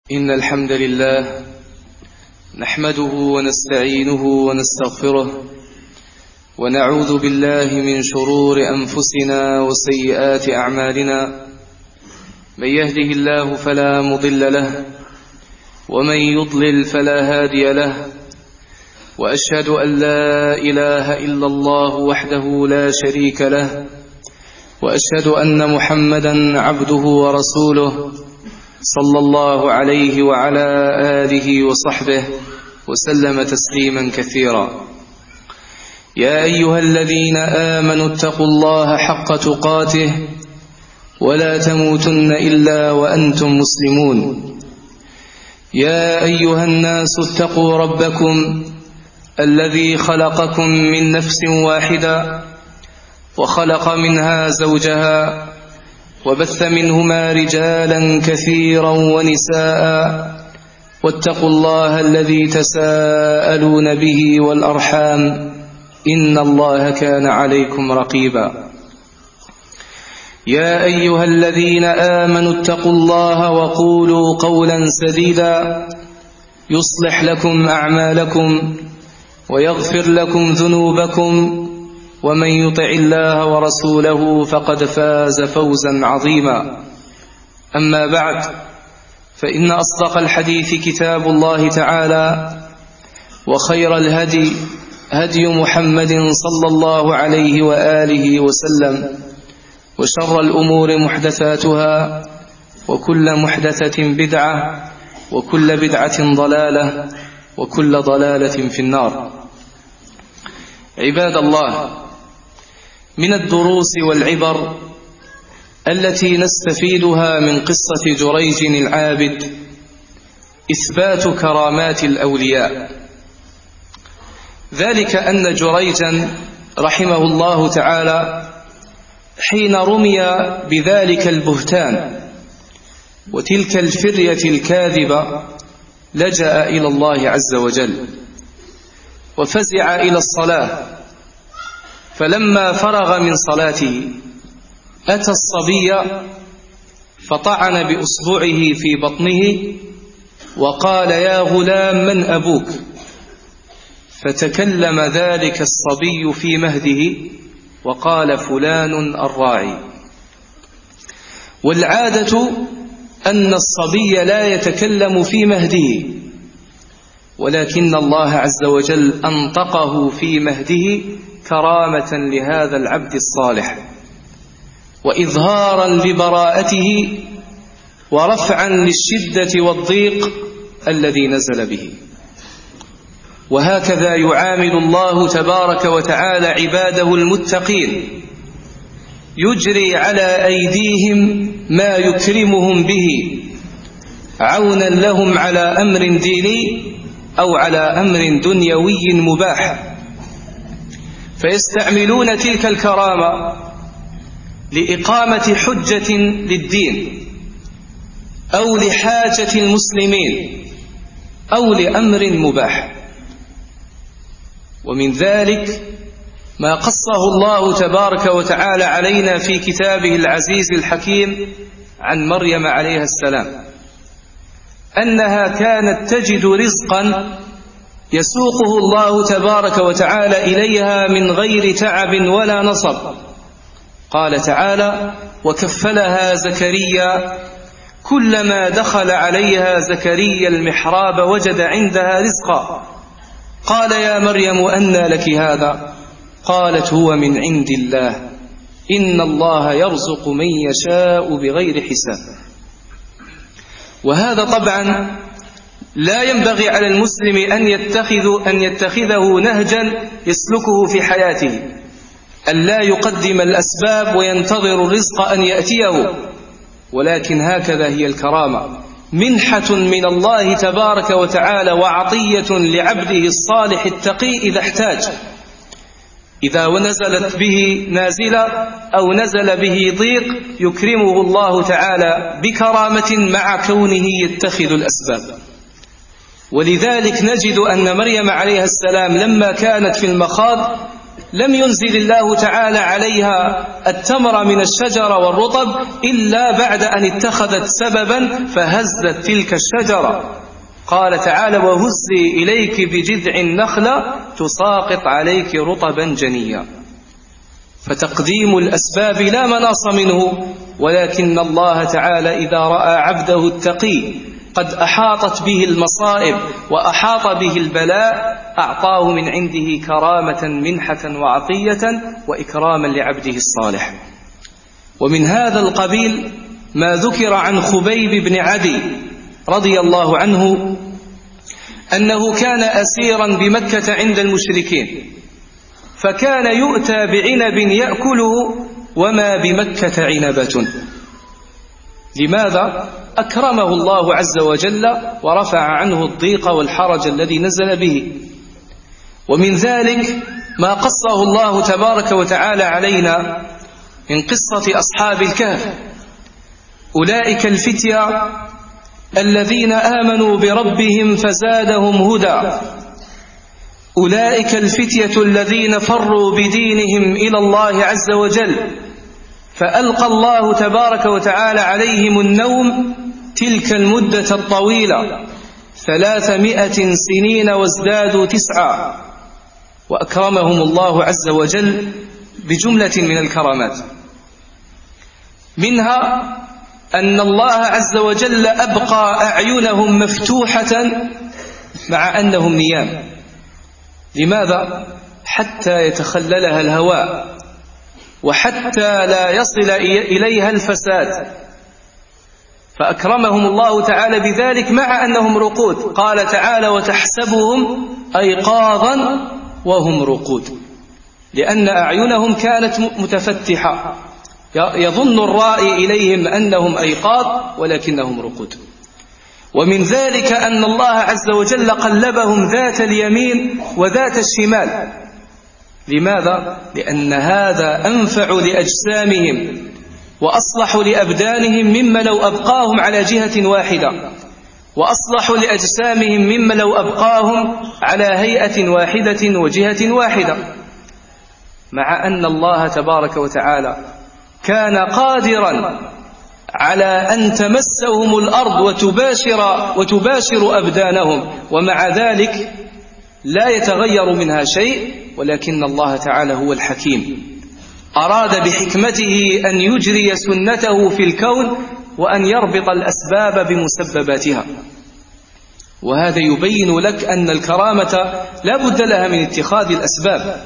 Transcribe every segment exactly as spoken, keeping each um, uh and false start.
إن الحمد لله نحمده ونستعينه ونستغفره ونعوذ بالله من شرور أنفسنا وسيئات أعمالنا. من يهده الله فلا مضل له ومن يضلل فلا هادي له، وأشهد أن لا إله إلا الله وحده لا شريك له، وأشهد أن محمدا عبده ورسوله صلى الله عليه وعلى آله وصحبه وسلم تسليما كثيرا. يا أيها الذين آمنوا اتقوا الله حق تقاته ولا تموتن إلا وأنتم مسلمون. يا أيها الناس اتقوا ربكم الذي خلقكم من نفس واحدة وخلق منها زوجها وبث منهما رجالا كثيرا ونساء، واتقوا الله الذي تساءلون به والأرحام إن الله كان عليكم رقيبا. يا أيها الذين آمنوا اتقوا الله وقولوا قولا سديدا يصلح لكم أعمالكم ويغفر لكم ذنوبكم، ومن يطع الله ورسوله فقد فاز فوزا عظيما. أما بعد، فإن أصدق الحديث كتاب الله تعالى، وخير الهدي هدي محمد صلى الله عليه وآله وسلم، وشر الأمور محدثاتها، وكل محدثة بدعة، وكل بدعة ضلالة، وكل ضلالة في النار. عباد الله، من الدروس والعبر التي نستفيدها من قصة جريج العابد إثبات كرامات الأولياء. ذلك أن جريجا رحمه الله تعالى حين رمي بذلك البهتان وتلك الفرية الكاذبة لجأ إلى الله عز وجل وفزع إلى الصلاة، فلما فرغ من صلاته أتى الصبي فطعن بأصبعه في بطنه وقال: يا غلام، من أبوك؟ فتكلم ذلك الصبي في مهده وقال: فلان الراعي. والعادة أن الصبي لا يتكلم في مهده، ولكن الله عز وجل أنطقه في مهده كرامة لهذا العبد الصالح، وإظهارا لبراءته، ورفعا للشدة والضيق الذي نزل به. وهكذا يعامل الله تبارك وتعالى عباده المتقين، يجري على أيديهم ما يكرمهم به عونا لهم على أمر ديني أو على أمر دنيوي مباح، فيستعملون تلك الكرامة لإقامة حجة للدين أو لحاجة المسلمين أو لأمر مباح. ومن ذلك ما قصه الله تبارك وتعالى علينا في كتابه العزيز الحكيم عن مريم عليها السلام، أنها كانت تجد رزقا يسوقه الله تبارك وتعالى إليها من غير تعب ولا نصب. قال تعالى: وكفلها زكريا كلما دخل عليها زكريا المحراب وجد عندها رزقا، قال: يا مريم أنى لك هذا؟ قالت: هو من عند الله، إن الله يرزق من يشاء بغير حساب. وهذا طبعا لا ينبغي على المسلم أن يتخذ أن يتخذه نهجا يسلكه في حياته، أن لا يقدم الأسباب وينتظر الرزق أن يأتيه، ولكن هكذا هي الكرامة، منحة من الله تبارك وتعالى وعطية لعبده الصالح التقي إذا احتاج، إذا نزلت به نازلة أو نزل به ضيق يكرمه الله تعالى بكرامة مع كونه يتخذ الأسباب. ولذلك نجد أن مريم عليها السلام لما كانت في المخاض لم ينزل الله تعالى عليها التمر من الشجرة والرطب إلا بعد أن اتخذت سببا فهزت تلك الشجرة. قال تعالى: وهزي إليك بجذع النخلة تساقط عليك رطبا جنيا. فتقديم الأسباب لا مناص منه، ولكن الله تعالى إذا رأى عبده التقي قد أحاطت به المصائب وأحاط به البلاء أعطاه من عنده كرامة منحة وعطية وإكراما لعبده الصالح. ومن هذا القبيل ما ذكر عن خبيب بن عدي رضي الله عنه أنه كان أسيرا بمكة عند المشركين، فكان يؤتى بعنب يأكله وما بمكة عنبة. لماذا؟ أكرمه الله عز وجل ورفع عنه الضيق والحرج الذي نزل به. ومن ذلك ما قصه الله تبارك وتعالى علينا من قصة أصحاب الكهف، أولئك الفتية الذين آمنوا بربهم فزادهم هدى، أولئك الفتية الذين فروا بدينهم إلى الله عز وجل، فألقى الله تبارك وتعالى عليهم النوم تلك المدة الطويلة ثلاثمائة سنين وازدادوا تسعا، وأكرمهم الله عز وجل بجملة من الكرامات. منها أن الله عز وجل أبقى أعينهم مفتوحة مع أنهم نيام. لماذا؟ حتى يتخللها الهواء وحتى لا يصل إليها الفساد، فأكرمهم الله تعالى بذلك مع أنهم رقود. قال تعالى: وتحسبهم أيقاظا وهم رقود، لأن أعينهم كانت متفتحة، يظن الرائي إليهم أنهم أيقاظ ولكنهم رقود. ومن ذلك أن الله عز وجل قلبهم ذات اليمين وذات الشمال. لماذا؟ لأن هذا أنفع لأجسامهم وأصلح لأبدانهم مما لو أبقاهم على جهة واحدة، وأصلح لأجسامهم مما لو أبقاهم على هيئة واحدة وجهة واحدة، مع أن الله تبارك وتعالى كان قادرا على أن تمسهم الأرض وتباشر, وتباشر أبدانهم، ومع ذلك لا يتغير منها شيء. ولكن الله تعالى هو الحكيم، أراد بحكمته أن يجري سنته في الكون وأن يربط الأسباب بمسبباتها. وهذا يبين لك أن الكرامة لا بد لها من اتخاذ الأسباب.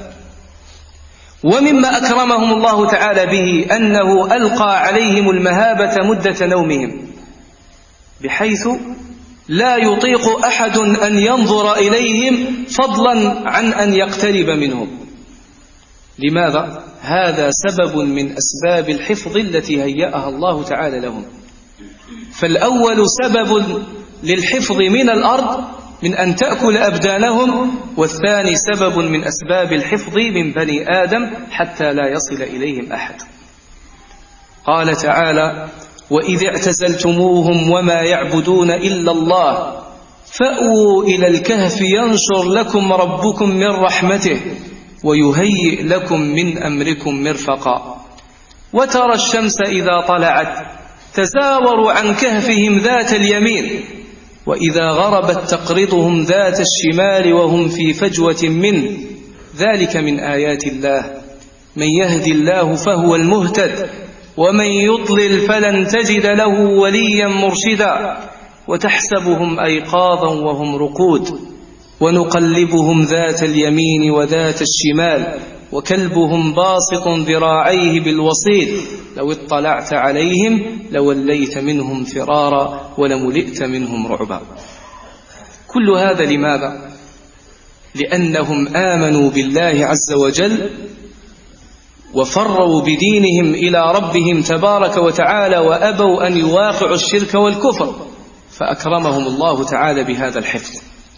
ومما أكرمهم الله تعالى به أنه ألقى عليهم المهابة مدة نومهم، بحيث لا يطيق أحد أن ينظر إليهم فضلا عن أن يقترب منهم. لماذا؟ هذا سبب من أسباب الحفظ التي هيأها الله تعالى لهم. فالأول سبب للحفظ من الأرض من أن تأكل أبدانهم، والثاني سبب من أسباب الحفظ من بني آدم حتى لا يصل إليهم أحد. قال تعالى: وإذ اعتزلتموهم وما يعبدون إلا الله فأووا إلى الكهف ينشر لكم ربكم من رحمته ويهيئ لكم من أمركم مرفقا. وترى الشمس إذا طلعت تزاور عن كهفهم ذات اليمين وإذا غربت تقرضهم ذات الشمال وهم في فجوة منه ذلك من آيات الله من يهد الله فهو المهتد ومن يضلل فلن تجد له وليا مرشدا. وتحسبهم أيقاظا وهم رقود ونقلبهم ذات اليمين وذات الشمال وكلبهم باسط ذراعيه بالوصيد لو اطلعت عليهم لوليت منهم فرارا ولملئت منهم رعبا. كل هذا لماذا؟ لأنهم آمنوا بالله عز وجل وفروا بدينهم إلى ربهم تبارك وتعالى وأبوا أن يواقعوا الشرك والكفر، فأكرمهم الله تعالى بهذا الحفظ.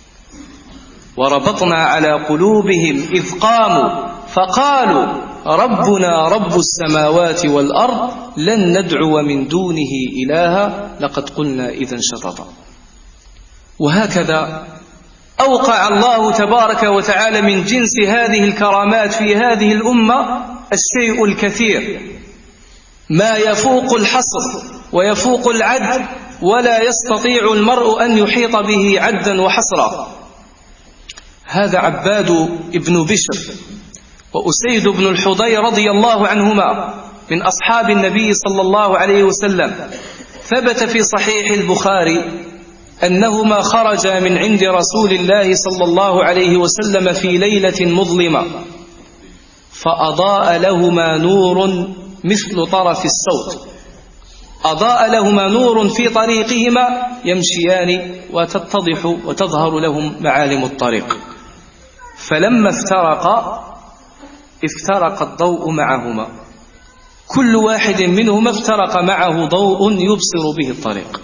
وربطنا على قلوبهم إذ قاموا فقالوا ربنا رب السماوات والأرض لن ندعو من دونه إلها لقد قلنا إذا شططا. وهكذا أوقع الله تبارك وتعالى من جنس هذه الكرامات في هذه الأمة الشيء الكثير ما يفوق الحصر ويفوق العد، ولا يستطيع المرء أن يحيط به عدا وحصرا. هذا عباد ابن بشر وأسيد بن الحضير رضي الله عنهما من أصحاب النبي صلى الله عليه وسلم. ثبت في صحيح البخاري أنهما خرجا من عند رسول الله صلى الله عليه وسلم في ليلة مظلمة، فأضاء لهما نور مثل طرف الصوت، أضاء لهما نور في طريقهما يمشيان وتتضح وتظهر لهم معالم الطريق. فلما افترقا افترق الضوء معهما، كل واحد منهما افترق معه ضوء يبصر به الطريق.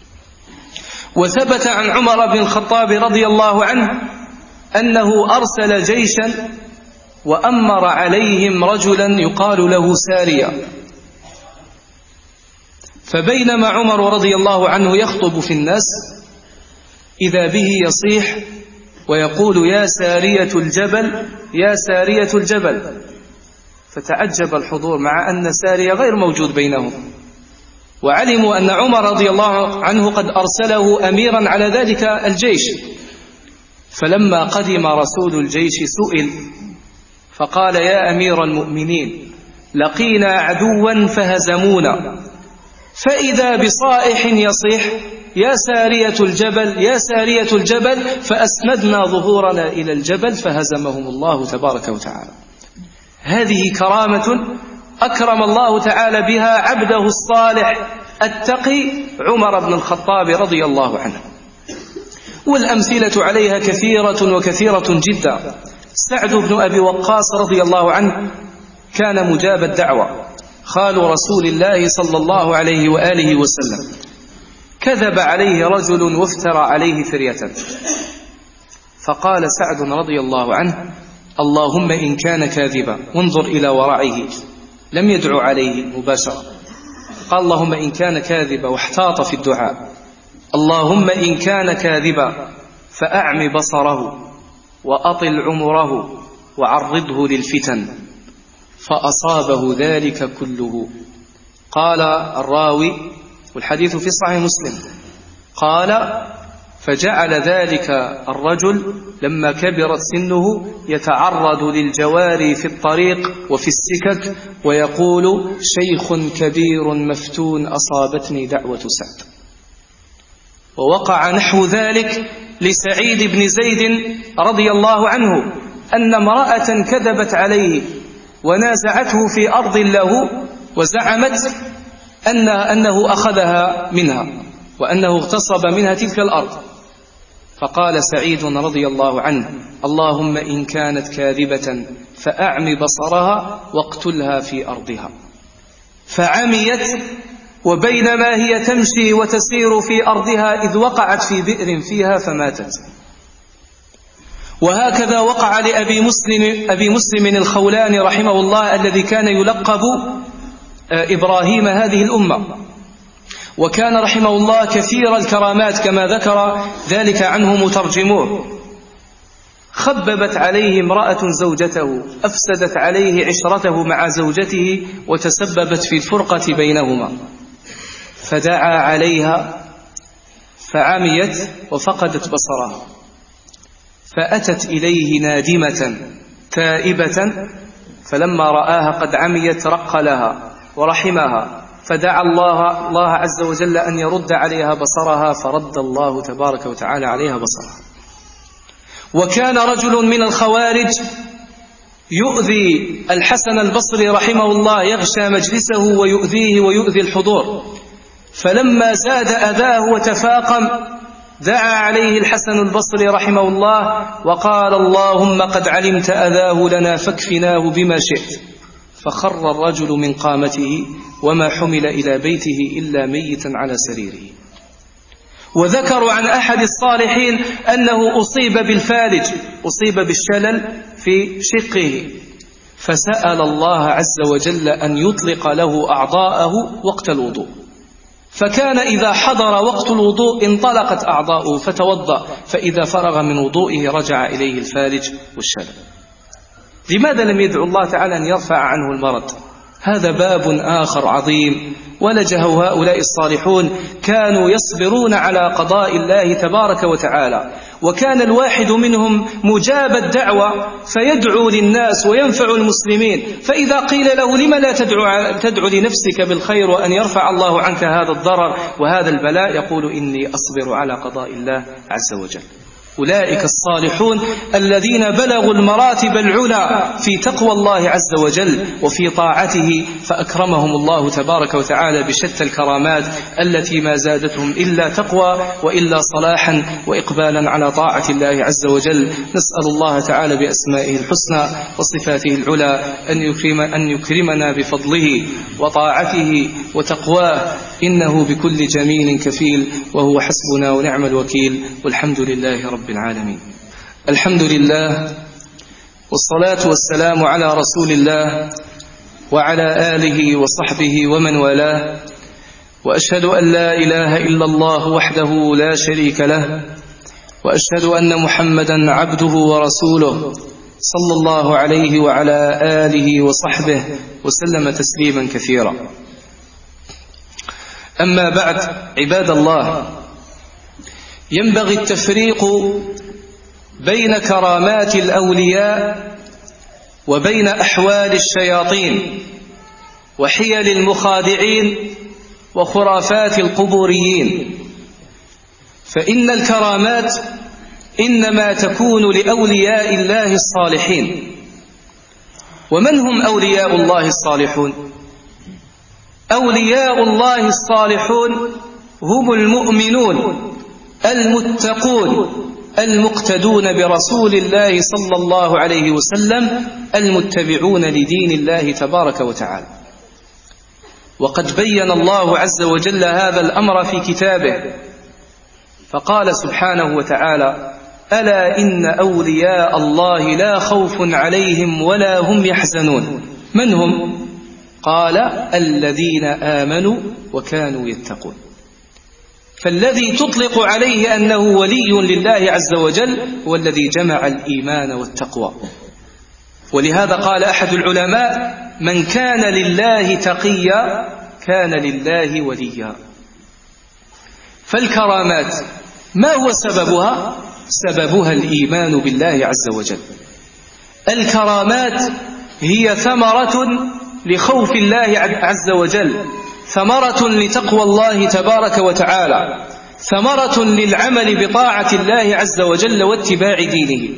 وثبت عن عمر بن الخطاب رضي الله عنه أنه أرسل جيشا وأمر عليهم رجلا يقال له سارية، فبينما عمر رضي الله عنه يخطب في الناس إذا به يصيح ويقول: يا سارية الجبل، يا سارية الجبل. فتعجب الحضور مع أن سارية غير موجود بينهم، وعلموا أن عمر رضي الله عنه قد أرسله أميرا على ذلك الجيش. فلما قدم رسول الجيش سئل فقال: يا أمير المؤمنين، لقينا عدوا فهزمونا، فإذا بصائح يصيح: يا سارية الجبل، يا سارية الجبل، فأسندنا ظهورنا إلى الجبل فهزمهم الله تبارك وتعالى. هذه كرامة أكرم الله تعالى بها عبده الصالح التقي عمر بن الخطاب رضي الله عنه. والأمثلة عليها كثيرة وكثيرة جدا. سعد بن أبي وقاص رضي الله عنه كان مجاب الدعوة، خال رسول الله صلى الله عليه وآله وسلم. كذب عليه رجل وافترى عليه فرية، فقال سعد رضي الله عنه: اللهم إن كان كاذبا، وانظر إلى ورعه، لم يدعو عليه مباشرة، قال: اللهم إن كان كاذبا، واحتاط في الدعاء: اللهم إن كان كاذبا فأعم بصره وأطل عمره وعرضه للفتن. فأصابه ذلك كله. قال الراوي، والحديث في صحيح مسلم، قال: فجعل ذلك الرجل لما كبرت سنه يتعرض للجواري في الطريق وفي السكك ويقول: شيخ كبير مفتون أصابتني دعوة سعد. ووقع نحو ذلك لسعيد بن زيد رضي الله عنه، أن امرأة كذبت عليه ونازعته في أرض له، وزعمت أن أنه أخذها منها وأنه اغتصب منها تلك الأرض. فقال سعيد رضي الله عنه: اللهم إن كانت كاذبة فأعم بصرها واقتلها في أرضها. فعميت، وبينما هي تمشي وتسير في أرضها إذ وقعت في بئر فيها فماتت. وهكذا وقع لأبي مسلم, أبي مسلم الخولاني رحمه الله الذي كان يلقب إبراهيم هذه الأمة، وكان رحمه الله كثير الكرامات كما ذكر ذلك عنه مترجموه. خببت عليه امرأة زوجته، أفسدت عليه عشرته مع زوجته وتسببت في الفرقة بينهما، فدعا عليها فعميت وفقدت بصرها، فأتت إليه نادمة تائبة، فلما رآها قد عميت رق لها ورحمها، فدعا الله, الله عز وجل أن يرد عليها بصرها، فرد الله تبارك وتعالى عليها بصرها. وكان رجل من الخوارج يؤذي الحسن البصري رحمه الله، يغشى مجلسه ويؤذيه ويؤذي الحضور، فلما زاد أذاه وتفاقم دعا عليه الحسن البصري رحمه الله وقال: اللهم قد علمت أذاه لنا فاكفناه بما شئت. فخر الرجل من قامته وما حمل إلى بيته إلا ميتا على سريره. وذكروا عن أحد الصالحين أنه أصيب بالفالج، أصيب بالشلل في شقه، فسأل الله عز وجل أن يطلق له أعضاءه وقت الوضوء، فكان إذا حضر وقت الوضوء انطلقت أعضاؤه فتوضأ، فإذا فرغ من وضوئه رجع إليه الفالج والشلل. لماذا لم يدعو الله تعالى أن يرفع عنه المرض؟ هذا باب آخر عظيم ولجه هؤلاء الصالحون، كانوا يصبرون على قضاء الله تبارك وتعالى، وكان الواحد منهم مجاب الدعوة فيدعو للناس وينفع المسلمين، فإذا قيل له لما لا تدعو, تدعو لنفسك بالخير وأن يرفع الله عنك هذا الضرر وهذا البلاء، يقول إني أصبر على قضاء الله عز وجل. أولئك الصالحون الذين بلغوا المراتب العلى في تقوى الله عز وجل وفي طاعته، فأكرمهم الله تبارك وتعالى بشتى الكرامات التي ما زادتهم إلا تقوى وإلا صلاحا وإقبالا على طاعة الله عز وجل. نسأل الله تعالى بأسمائه الحسنى وصفاته العلى أن يكرم أن يكرمنا بفضله وطاعته وتقواه، إنه بكل جميل كفيل، وهو حسبنا ونعم الوكيل، والحمد لله رب العالمين. الحمد لله والصلاة والسلام على رسول الله وعلى آله وصحبه ومن والاه، وأشهد أن لا إله إلا الله وحده لا شريك له، وأشهد أن محمدا عبده ورسوله صلى الله عليه وعلى آله وصحبه وسلم تسليما كثيرا. أما بعد، عباد الله، ينبغي التفريق بين كرامات الأولياء وبين أحوال الشياطين وحيل المخادعين وخرافات القبوريين، فإن الكرامات إنما تكون لأولياء الله الصالحين. ومن هم أولياء الله الصالحون؟ أولياء الله الصالحون هم المؤمنون المتقون المقتدون برسول الله صلى الله عليه وسلم، المتبعون لدين الله تبارك وتعالى. وقد بين الله عز وجل هذا الأمر في كتابه، فقال سبحانه وتعالى: ألا إن أولياء الله لا خوف عليهم ولا هم يحزنون. من هم؟ قال: الذين آمنوا وكانوا يتقون. فالذي تطلق عليه أنه ولي لله عز وجل هو الذي جمع الإيمان والتقوى. ولهذا قال أحد العلماء: من كان لله تقيا كان لله وليا. فالكرامات ما هو سببها؟ سببها الإيمان بالله عز وجل. الكرامات هي ثمرة لخوف الله عز وجل، ثمرة لتقوى الله تبارك وتعالى، ثمرة للعمل بطاعة الله عز وجل واتباع دينه.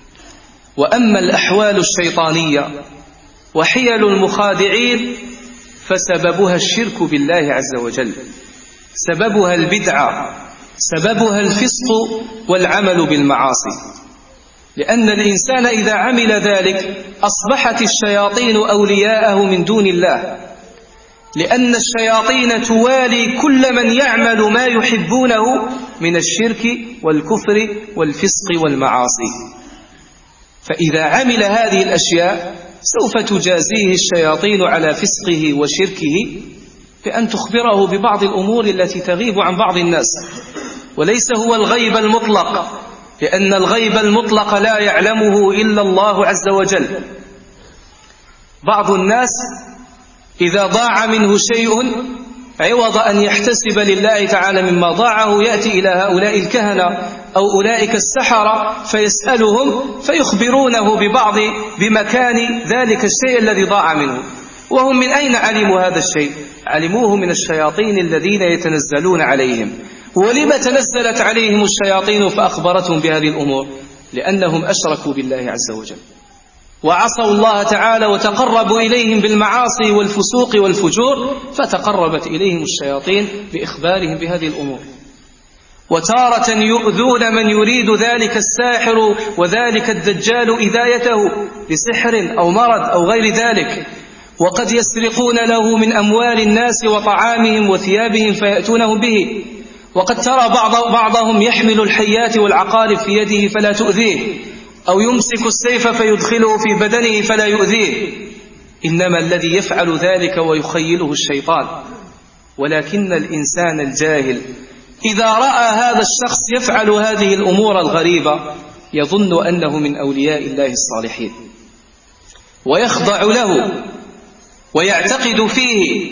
وأما الأحوال الشيطانية وحيل المخادعين فسببها الشرك بالله عز وجل، سببها البدعة، سببها الفسق والعمل بالمعاصي. لأن الإنسان إذا عمل ذلك أصبحت الشياطين أولياءه من دون الله، لأن الشياطين توالي كل من يعمل ما يحبونه من الشرك والكفر والفسق والمعاصي. فإذا عمل هذه الأشياء سوف تجازيه الشياطين على فسقه وشركه بأن تخبره ببعض الأمور التي تغيب عن بعض الناس، وليس هو الغيب المطلق، لأن الغيب المطلق لا يعلمه إلا الله عز وجل. بعض الناس إذا ضاع منه شيء عوض أن يحتسب لله تعالى مما ضاعه يأتي إلى هؤلاء الكهنة أو أولئك السحرة فيسألهم فيخبرونه ببعض بمكان ذلك الشيء الذي ضاع منه. وهم من أين علموا هذا الشيء؟ علموه من الشياطين الذين يتنزلون عليهم. ولما تنزلت عليهم الشياطين فأخبرتهم بهذه الأمور؟ لأنهم أشركوا بالله عز وجل وعصوا الله تعالى وتقربوا إليهم بالمعاصي والفسوق والفجور، فتقربت إليهم الشياطين بإخبارهم بهذه الأمور. وتارة يؤذون من يريد ذلك الساحر وذلك الدجال إذايته بسحر أو مرض أو غير ذلك، وقد يسرقون له من أموال الناس وطعامهم وثيابهم فيأتونه به. وقد ترى بعض بعضهم يحمل الحيات والعقارب في يده فلا تؤذيه، أو يمسك السيف فيدخله في بدنه فلا يؤذيه. إنما الذي يفعل ذلك ويخيله الشيطان. ولكن الإنسان الجاهل إذا رأى هذا الشخص يفعل هذه الأمور الغريبة يظن أنه من أولياء الله الصالحين، ويخضع له ويعتقد فيه،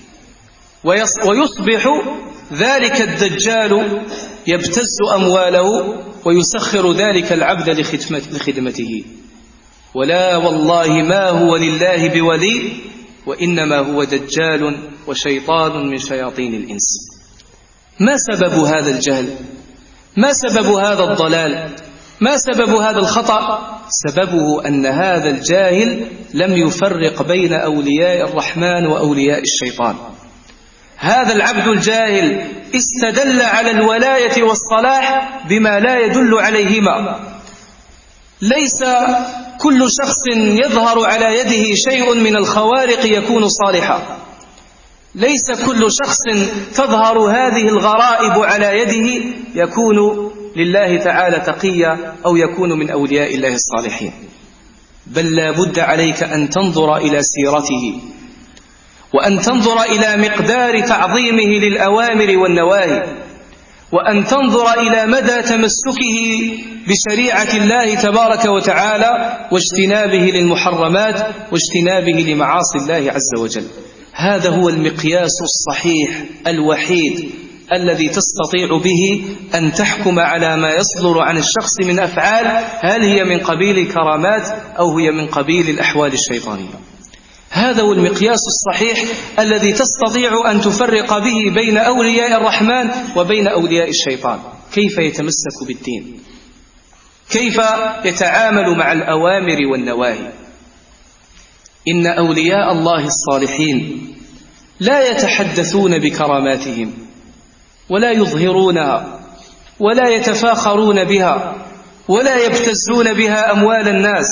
ويصبح ذلك الدجال يبتز أمواله ويسخر ذلك العبد لخدمته. ولا والله ما هو لله بولي، وإنما هو دجال وشيطان من شياطين الإنس. ما سبب هذا الجهل؟ ما سبب هذا الضلال؟ ما سبب هذا الخطأ؟ سببه أن هذا الجاهل لم يفرق بين أولياء الرحمن وأولياء الشيطان. هذا العبد الجاهل استدل على الولاية والصلاح بما لا يدل عليهما. ليس كل شخص يظهر على يده شيء من الخوارق يكون صالحا، ليس كل شخص تظهر هذه الغرائب على يده يكون لله تعالى تقيا أو يكون من أولياء الله الصالحين، بل لا بد عليك أن تنظر إلى سيرته، وأن تنظر إلى مقدار تعظيمه للأوامر والنواهي، وأن تنظر إلى مدى تمسكه بشريعة الله تبارك وتعالى واجتنابه للمحرمات واجتنابه لمعاصي الله عز وجل. هذا هو المقياس الصحيح الوحيد الذي تستطيع به أن تحكم على ما يصدر عن الشخص من أفعال، هل هي من قبيل الكرامات أو هي من قبيل الأحوال الشيطانية. هذا هو المقياس الصحيح الذي تستطيع أن تفرق به بين أولياء الرحمن وبين أولياء الشيطان. كيف يتمسك بالدين، كيف يتعامل مع الأوامر والنواهي. إن أولياء الله الصالحين لا يتحدثون بكراماتهم ولا يظهرونها ولا يتفاخرون بها ولا يبتزون بها أموال الناس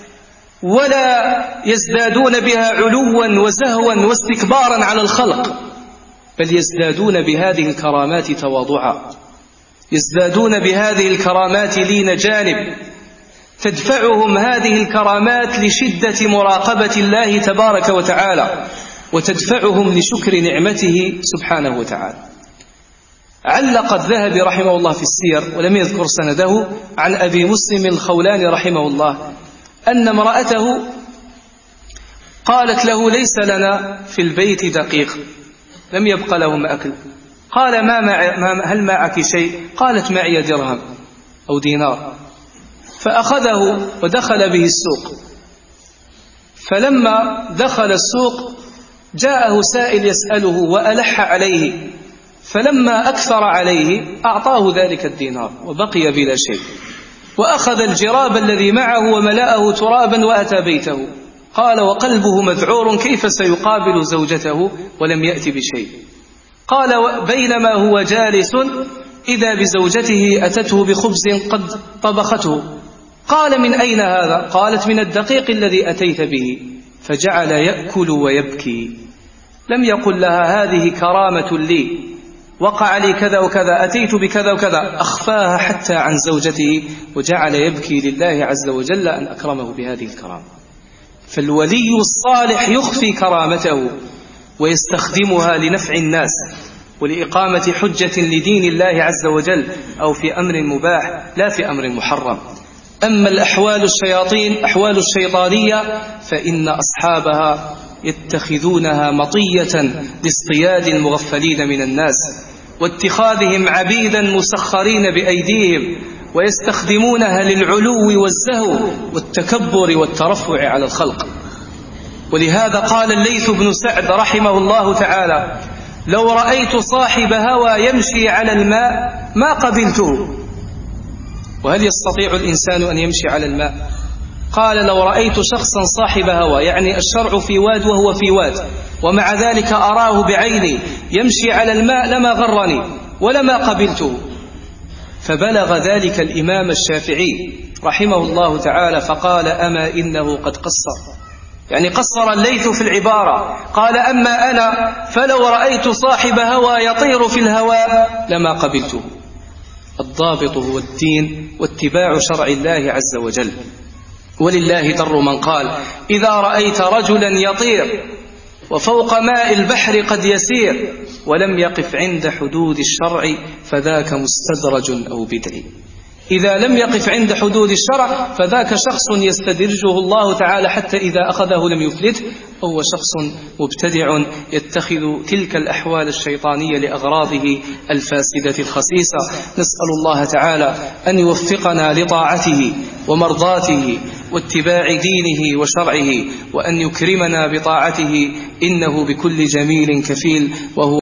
ولا يزدادون بها علوا وزهوا واستكبارا على الخلق، بل يزدادون بهذه الكرامات تواضعا، يزدادون بهذه الكرامات لين جانب، تدفعهم هذه الكرامات لشدة مراقبة الله تبارك وتعالى، وتدفعهم لشكر نعمته سبحانه وتعالى. علق الذهبي رحمه الله في السير ولم يذكر سنده عن أبي مسلم الخولاني رحمه الله أن امرأته قالت له: ليس لنا في البيت دقيق، لم يبق لهم أكل. قال: ما مع هل معك شيء؟ قالت: معي درهم أو دينار. فأخذه ودخل به السوق، فلما دخل السوق جاءه سائل يسأله وألح عليه، فلما أكثر عليه أعطاه ذلك الدينار وبقي بلا شيء، وأخذ الجراب الذي معه وملأه ترابا وأتى بيته. قال وقلبه مذعور كيف سيقابل زوجته ولم يأتي بشيء. قال بينما هو جالس إذا بزوجته أتته بخبز قد طبخته. قال: من أين هذا؟ قالت: من الدقيق الذي أتيت به. فجعل يأكل ويبكي، لم يقل لها هذه كرامة لي، وقع لي كذا وكذا، أتيت بكذا وكذا، أخفاها حتى عن زوجته، وجعل يبكي لله عز وجل أن أكرمه بهذه الكرامة. فالولي الصالح يخفي كرامته ويستخدمها لنفع الناس ولإقامة حجة لدين الله عز وجل، أو في أمر مباح لا في أمر محرم. أما الأحوال الشياطين أحوال الشيطانية فإن أصحابها يتخذونها مطية لاصطياد المغفلين من الناس واتخاذهم عبيدا مسخرين بأيديهم، ويستخدمونها للعلو والزهو والتكبر والترفع على الخلق. ولهذا قال الليث بن سعد رحمه الله تعالى: لو رأيت صاحب هوى يمشي على الماء ما قبلته. وهل يستطيع الإنسان أن يمشي على الماء؟ قال: لو رأيت شخصا صاحب هوى، يعني الشرع في واد وهو في واد، ومع ذلك أراه بعيني يمشي على الماء لما غرني ولما قبلته. فبلغ ذلك الإمام الشافعي رحمه الله تعالى فقال: أما إنه قد قصر، يعني قصر الليث في العبارة. قال: أما أنا فلو رأيت صاحب هوى يطير في الهواء لما قبلته. الضابط هو الدين واتباع شرع الله عز وجل. ولله در من قال: إذا رأيت رجلا يطير وفوق ماء البحر قد يسير ولم يقف عند حدود الشرع فذاك مستدرج أو بدعي. إذا لم يقف عند حدود الشرع فذاك شخص يستدرجه الله تعالى حتى إذا أخذه لم يفلته، هو شخص مبتدع يتخذ تلك الأحوال الشيطانية لأغراضه الفاسدة الخسيسة. نسأل الله تعالى أن يوفقنا لطاعته ومرضاته واتباع دينه وشرعه، وأن يكرمنا بطاعته إنه بكل جميل كفيل، وهو